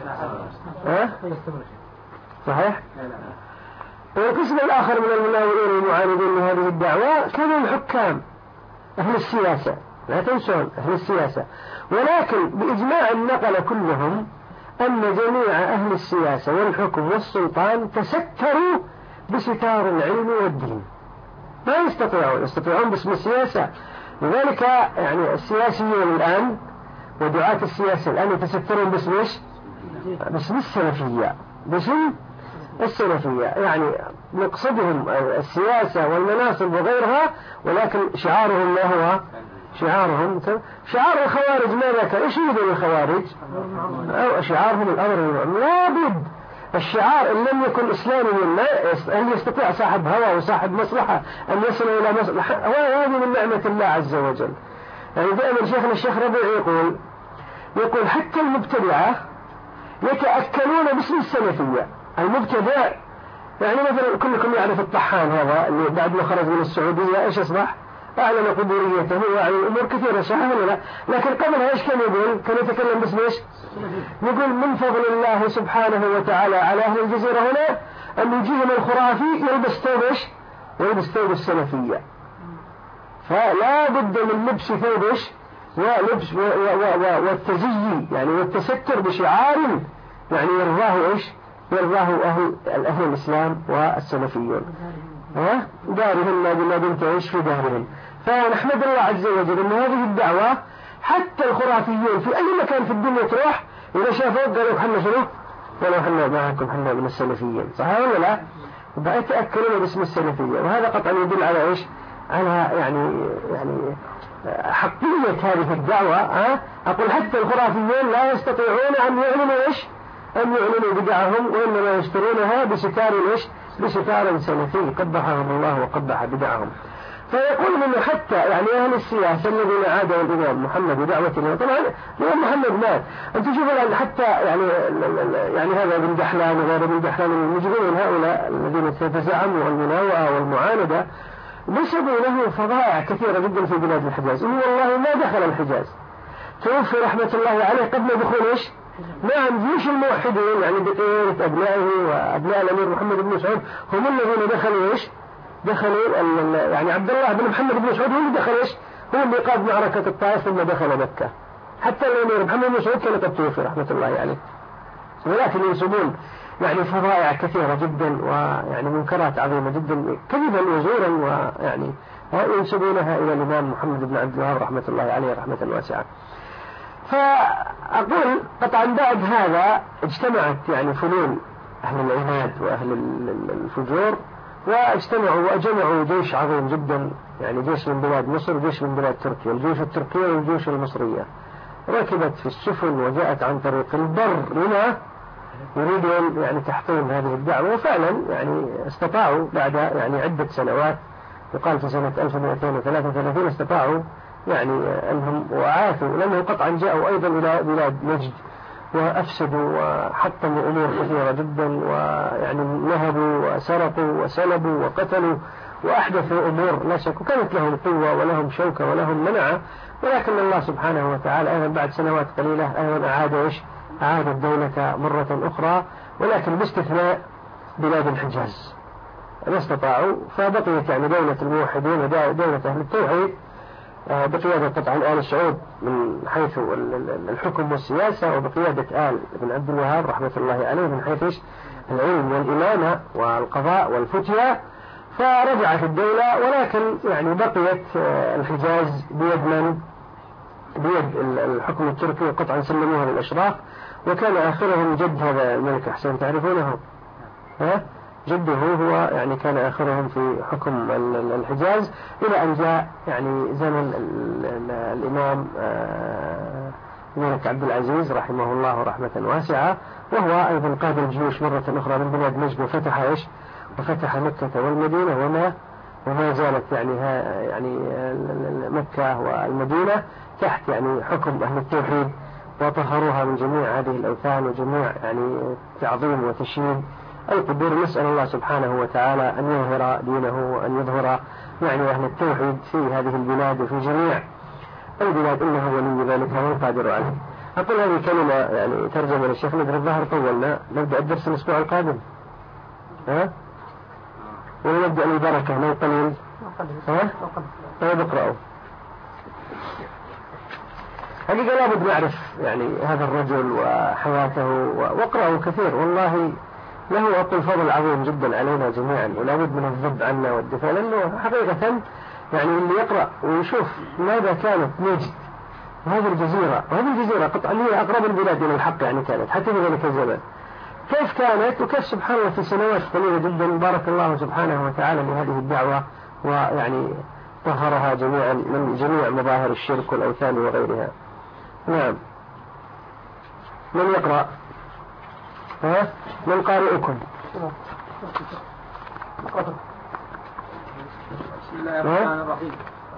C: صحيح؟ والقسم الآخر من المناوئين المعاندين لهذه الدعوة كانوا الحكام أهل السياسة، لا تنسون أهل السياسة، ولكن بإجماع نقل كلهم أن جميع أهل السياسة والحكم والسلطان تستروا بستار العلم والدين، ما يستطيعون باسم السياسة. لذلك يعني السياسيين الآن ودعاة السياسة الآن يتسترون باسم السلفية، باسم السلفية، يعني مقصدهم السياسة والمناصب وغيرها، ولكن شعارهم ما هو شعار الخوارج ماذا كان؟ ايش يريدون الخوارج؟ أو شعارهم الأمر بالمعروف. لابد الشعار إن لم يكن إسلاميا أن يستطيع صاحب هوى وصاحب مصلحة أن يصل إلى مصلحة، وهذه من نعمة الله عز وجل. يعني دائما شيخنا الشيخ ربيع يقول حتى المبتدعة يتأكلون باسم السلفية. المبتدع يعني مثلا كلكم يعرف الطحان هذا اللي بعد ما خرج من السعودية ايش اصبح؟ أعلن قبوريته وأعلن أمور كثيرة، صحيح ولا لا؟ لكن قبلها ايش كان يقول؟ كان يتكلم باسم ايش؟ يقول من فضل الله سبحانه وتعالى على أهل الجزيرة هنا أن يجيهم الخرافي يلبس ثوب السلفية. فلا بد من لبس ثوب ولبس والتزيي يعني والتستر بشعار يعني يرضاه أهل الإسلام والسلفيون. دارهم ما دمت تعيش في دارهم. فنحمد الله عز وجل أن هذه الدعوة حتى الخرافيون في أي مكان في الدنيا تروح إذا شافوا قالوا حنا شنو؟ قالوا حنا معكم، حنا من السلفيين، صحيح ولا لا؟ يتأكلون باسم السلفية، وهذا قطعا يدل على ايش؟ على يعني حقية هذه الدعوة. أقول حتى الخرافيون لا يستطيعون أن يعلنوا ايش؟ أن يعلنوا بدعهم، وإنما يشترونها بستار سلفي قبحهم الله وقبح بدعهم. فيقول منه حتى يعني أهل السياسة الذين عادوا الإمام محمد ودعوته، طبعا الإمام محمد مات. أنت تشوفوا الآن حتى يعني هذا ابن دحلان وغير ابن دحلان المجرمين هؤلاء الذين يتزعموا المناوئة والمعاندة نسبوا له فضائع كثيرة جدا في بلاد الحجاز. إنه والله ما دخل الحجاز، توفي رحمة الله عليه قبل دخول ايش؟ نعم جيش الموحدين يعني بقية أبنائه وأبناء الأمير محمد بن سعود هم الذين دخلوا ايش؟ دخلوا يعني عبد الله بن محمد بن سعود هو اللي دخل ايش؟ هو اللي قاد معركة الطائف ثم دخل مكة. حتى الأمير محمد بن سعود كان قد توفي رحمة الله عليه. ولكن ينسبون يعني فضائع كثيرة جدا ويعني منكرات عظيمة جدا كذبا وزورا، ويعني ينسبونها إلى الإمام محمد بن عبد الوهاب رحمة الله عليه رحمة واسعة. فأقول قطعا بعد هذا اجتمعت يعني فنون أهل العناد وأهل الفجور، واجتمعوا وجمعوا جيش عظيم جدا، يعني جيش من بلاد مصر وجيش من بلاد تركيا، الجيوش التركية والجيوش المصرية ركبت في السفن وجاءت عن طريق البر لما يريدون يعني تحطيم هذه الدعوة. وفعلا يعني استطاعوا بعد يعني عدة سنوات، يقال في سنة 1233 استطاعوا يعني أنهم وعاثوا، لأنه قطعا جاءوا أيضا إلى بلاد نجد وأفسدوا وحطموا أمور كثيرة جدا، ويعني نهبوا وسرقوا وسلبوا وقتلوا وأحدثوا أمور لا شك، وكانت لهم قوة ولهم شوكة ولهم منعة. ولكن الله سبحانه وتعالى أيضا بعد سنوات قليلة أيضا أعاد الدولة مرة أخرى، ولكن باستثناء بلاد الحجاز ما استطاعوا. فبقيت يعني دولة الموحدين ودولة أهل التوحيد بقيادة طبعا آل سعود من حيث الحكم والسياسة، وبقيادة آل بن عبد الوهاب رحمة الله عليه من حيث العلم والإمامة والقضاء والفتية. فرجعت الدولة، ولكن يعني بقيت الحجاز بيد الحكم التركي، وقطعا سلموها للأشراف، وكان آخرهم جد هذا الملك أحسن تعرفونه، جده هو يعني كان آخرهم في حكم الحجاز، إلى أن جاء يعني زمن الإمام الملك عبد العزيز رحمه الله رحمة واسعة، وهو أيضا قاد الجيوش مرة أخرى من بلاد نجد وفتح مكة والمدينة وما زالت يعني مكة والمدينة تحت يعني حكم أهل التوحيد، وطهروها من جميع هذه الأوثان وجميع يعني تعظيم وتشييد القبور. نسأل الله سبحانه وتعالى أن يظهر دينه وأن يظهر يعني أهل التوحيد في هذه البلاد وفي جميع البلاد، إنه ولي ذلك والقادر عليه. أقول هذه كلمة يعني ترجمة للشيخ ندر الظاهر، طولنا، نبدأ الدرس الأسبوع القادم ونبدأ البركة من قليل طيب اقرأوا. حقيقة لابد نعرف يعني هذا الرجل وحياته واقرأوا كثير، والله له أقول فضل عظيم جدا علينا جميعا، ولابد من الذب عنا والدفاع، لأنه حقيقة يعني اللي يقرأ ويشوف ماذا كانت نجد هذه الجزيرة، وهذه الجزيرة قطعا هي أقرب البلاد إلى الحق يعني كانت حتى في ذلك الزمان، كيف كانت وكيف سبحان الله في سنوات قليلة جدا بارك الله سبحانه وتعالى لهذه الدعوة، ويعني طهرها جميعا من جميع مظاهر الشرك والأوثان وغيرها. نعم، من يقرأ؟ من قارئكم؟
D: بسم الله الرحمن الرحيم.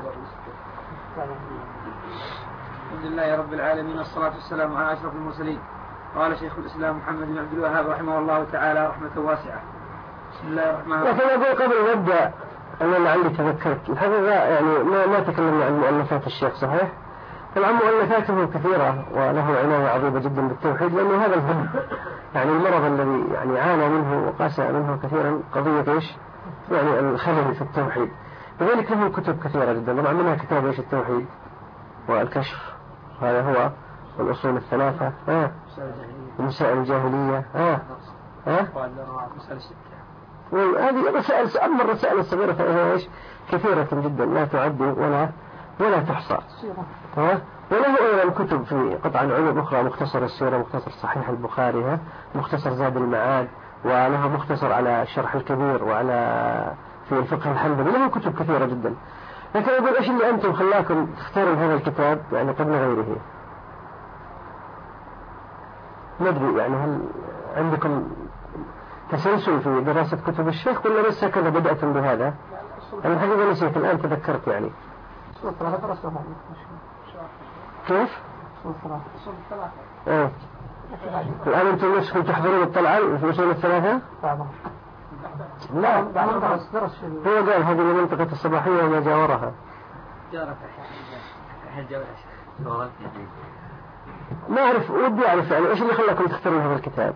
D: الحمد لله رب العالمين، والصلاة والسلام على أشرف المرسلين. قال شيخ الإسلام محمد بن عبد الوهاب رحمه الله تعالى رحمة واسعة. بسم الله الرحمن الرحيم.
C: لكن أقول قبل ما أبدأ أنا لعلي تذكرت الحقيقة يعني ما تكلمنا عن مؤلفات الشيخ، صحيح؟ طبعا مؤلفاته كثيرة وله عناية عظيمة جدا بالتوحيد، لأنه هذا الهم يعني المرض الذي يعني عانى منه وقاسى منه كثيرا قضية إيش؟ يعني الخلل في التوحيد. لذلك له كتب كثيرة جدا، طبعا منها كتاب إيش؟ التوحيد والكشف، هذا هو، والأصول الثلاثة، ومسائل الجاهلية، وهذه رسائل، أما الرسائل الصغيرة فهي إيش؟ كثيرة جدا لا تعد ولا تحصى. وله أيضا كتب في قطعا علوم أخرى، مختصر السيرة، مختصر صحيح البخاري، مختصر زاد المعاد، وله مختصر على الشرح الكبير، وعلى في الفقه الحنبلي، له كتب كثيرة جدا. لكن أقول إيش اللي أنتم خلاكم تختارون هذا الكتاب يعني قبل غيره؟ ندري يعني هل عندكم تسلسل في دراسة كتب الشيخ ولا بس هكذا بدأتم بهذا؟ أنا الحقيقة نسيت الآن تذكرت يعني. كيف؟ الآن أنتم نفسكم تحضرون الطلعة في أصول الثلاثة؟ لا، هو قال هذه المنطقة الصباحية وما جاورها. ما أعرف، ودي أعرف يعني إيش اللي خلاكم تختارون هذا الكتاب؟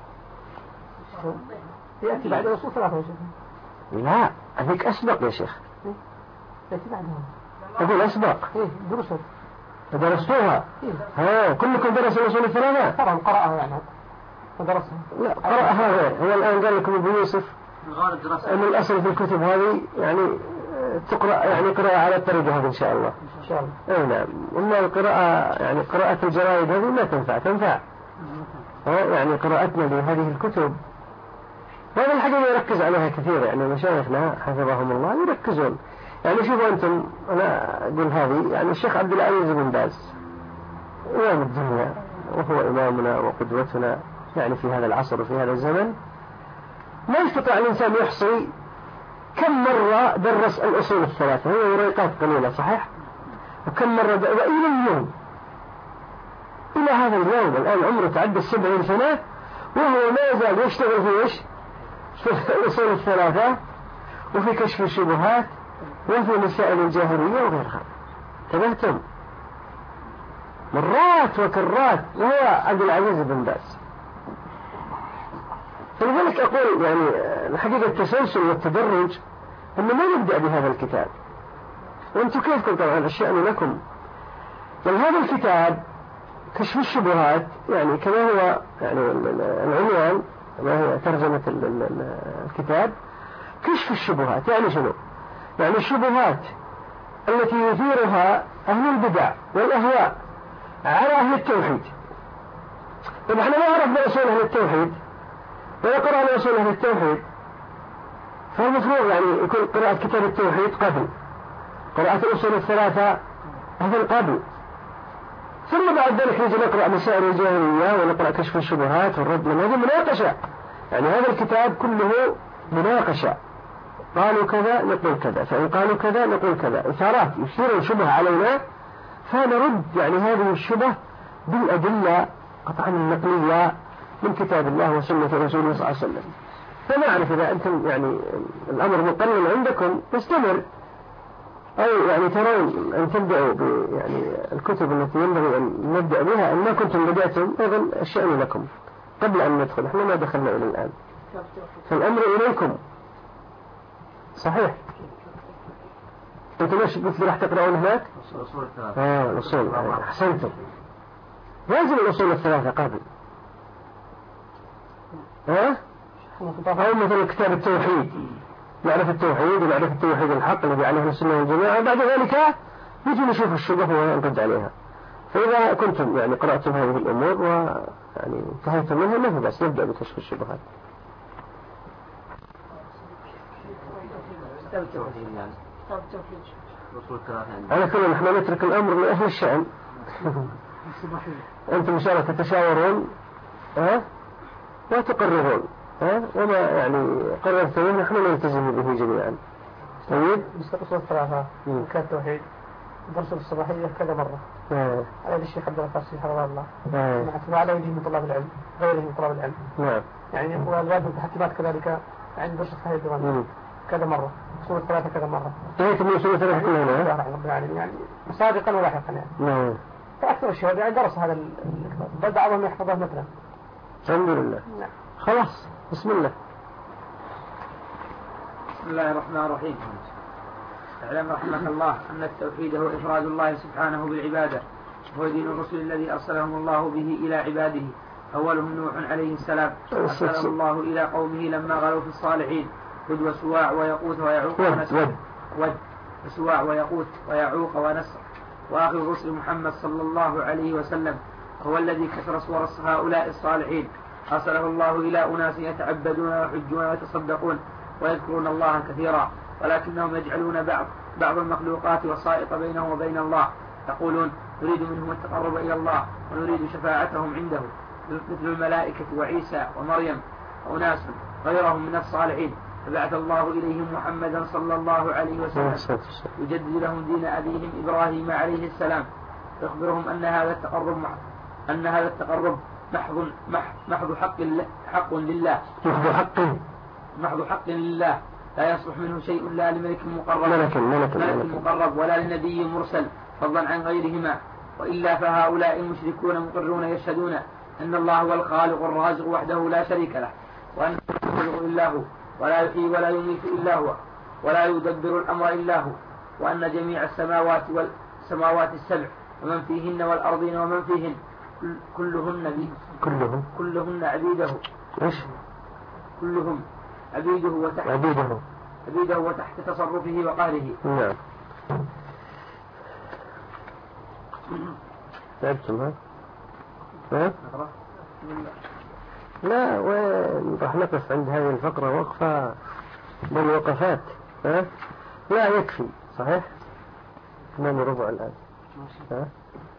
B: يأتي بعد أصول ثلاثة يا شيخ.
C: لا، هذيك أسبق يا شيخ.
B: يأتي بعدها.
C: أقول أسبق.
B: درست.
C: درستوها؟ كلكم درسوا أصول الثلاثة؟
B: طبعا قرأها يعني. ودرسها.
C: لا، قرأها هو الآن قال لكم أبو يوسف أن الأصل في الكتب هذه يعني تقرأ يعني قراءة على الطريقة هذه إن شاء الله.
B: إن شاء الله.
C: نعم. أما القراءة يعني قراءة الجرائد هذه ما تنفع. يعني قراءتنا لهذه الكتب هذا الحقيقة يركز عليها كثير، يعني مشايخنا حفظهم الله يركزون. يعني شوفوا أنتم، أنا أقول هذه يعني الشيخ عبد العزيز بن باز إمام الدنيا، وهو إمامنا وقدوتنا يعني في هذا العصر وفي هذا الزمن. ما يستطيع الإنسان يحصي كم مرة درس الأصول الثلاثة، هي ورقات قليلة صحيح، وكم مرة وإلى اليوم، إلى هذا اليوم الآن عمره تعدى 70 سنة وهو ما يزال يشتغل في إيش؟ في الأصول الثلاثة وفي كشف الشبهات وفي مسائل الجاهلية وغيرها. تبهتم مرات وكرات، وهو عبد العزيز بن باز. فلذلك أقول يعني الحقيقة التسلسل والتدرج أنه ما نبدأ بهذا الكتاب، وأنتم كيفكم طبعا الشأن لكم. هذا الكتاب كشف الشبهات يعني كما هو يعني العنوان، ما هي ترجمة الكتاب، كشف الشبهات. يعني شنو؟ يعني الشبهات التي يثيرها أهل البدع والأهواء على أهل التوحيد. طبعا احنا ما عرفنا أصول أهل التوحيد ولا قرأنا أصول أهل التوحيد، فالمفروض يعني يكون قراءة كتاب التوحيد قبل قراءة الأصول الثلاثة قبل، ثم بعد ذلك نجي نقرأ مسائل الجاهلية ونقرأ كشف الشبهات والرد من هذه مناقشة. يعني هذا الكتاب كله مناقشة قالوا كذا نقول كذا، فإن قالوا كذا نقول كذا، إثارات يثيرون شبه علينا فنرد يعني هذه الشبه بالأدلة قطعا النقلية من كتاب الله وسنة رسوله صلى الله عليه وسلم. فنعرف إذا أنتم يعني الأمر مقلل عندكم نستمر، أو يعني ترون أن تبدأوا يعني الكتب التي ينبغي أن نبدأ بها أن ما كنتم بدأتم أيضا الشأن لكم قبل أن ندخل، إحنا ما دخلنا إلى الآن، فالأمر إليكم. صحيح. أنتم ليش قلت لي راح تقرأون هناك؟ الأصول. أحسنتم. لازم الأصول الثلاثة قبل. أو مثل كتاب التوحيد، نعرف التوحيد ونعرف التوحيد الحق الذي عليه السنة والجماعة، بعد ذلك نجي نشوف الشبه ونرد عليها. فإذا كنتم يعني قرأتم هذه الأمور ويعني انتهيتم منها ما في بس نبدأ بكشف الشبهات. على كل نحن نترك الأمر لأهل الشأن. أنتم إن شاء الله تتشاورون وتقررون وما يعني قررتم نحن نلتزم به جميعا. طيب
B: مستقصد الثلاثة كالتوحيد درس الصباحية كذا مرة على الشيخ عبد الفاسي حفظه الله وعلى وجه من طلاب العلم غيره من طلاب العلم يعني والواجب التحكيمات كذلك يعني درس الصحيح الدراسي كذا مرة أصول الثلاثة كذا مرة.
C: طيب من أصول الثلاثة كلها
B: رب العالمين يعني سابقا ولاحقا يعني. فأكثر الشباب يعني درس هذا الكتاب بل بعضهم يحفظه مثلا.
C: الحمد لله. خلاص بسم الله.
D: بسم الله الرحمن الرحيم. اعلم رحمك الله أن التوحيد هو إفراد الله سبحانه بالعبادة، وهو دين الرسل الذي أرسلهم الله به إلى عباده، أولهم نوح عليه السلام أرسله الله إلى قومه لما غلوا في الصالحين ود وسواع ويقوت ويعوق ونسر وسواع ويقوت ويعوق ونسر. وآخر الرسل محمد صلى الله عليه وسلم هو الذي كسر صور هؤلاء الصالحين، أرسله الله إلى أناس يتعبدون ويحجون ويتصدقون ويذكرون الله كثيرا، ولكنهم يجعلون بعض المخلوقات وسائط بينهم وبين الله، يقولون نريد منهم التقرب إلى الله ونريد شفاعتهم عنده، مثل الملائكة وعيسى ومريم وأناس غيرهم من الصالحين. فبعث الله إليهم محمدا صلى الله عليه وسلم يجدد لهم دين أبيهم إبراهيم عليه السلام، يخبرهم أن هذا التقرب محض حق لله لا يصلح منه شيء لا لملك مقرب ولا لنبي مرسل فضلا عن غيرهما، وإلا فهؤلاء المشركون مقرون يشهدون أن الله هو الخالق الرازق وحده لا شريك له، وأنه يخلق إلا هو ولا يحيي ولا يميت إلا هو ولا يدبر الأمر إلا هو، وأن جميع السماوات السبع ومن فيهن والأرضين ومن فيهن كلهن عبيده كلهم عبيده وتحت تصرفه وقهره.
C: نعم. تعبتم لا وين راح نقف عند هذه الفقرة وقفة بل وقفات لا يكفي صحيح 8:15 الآن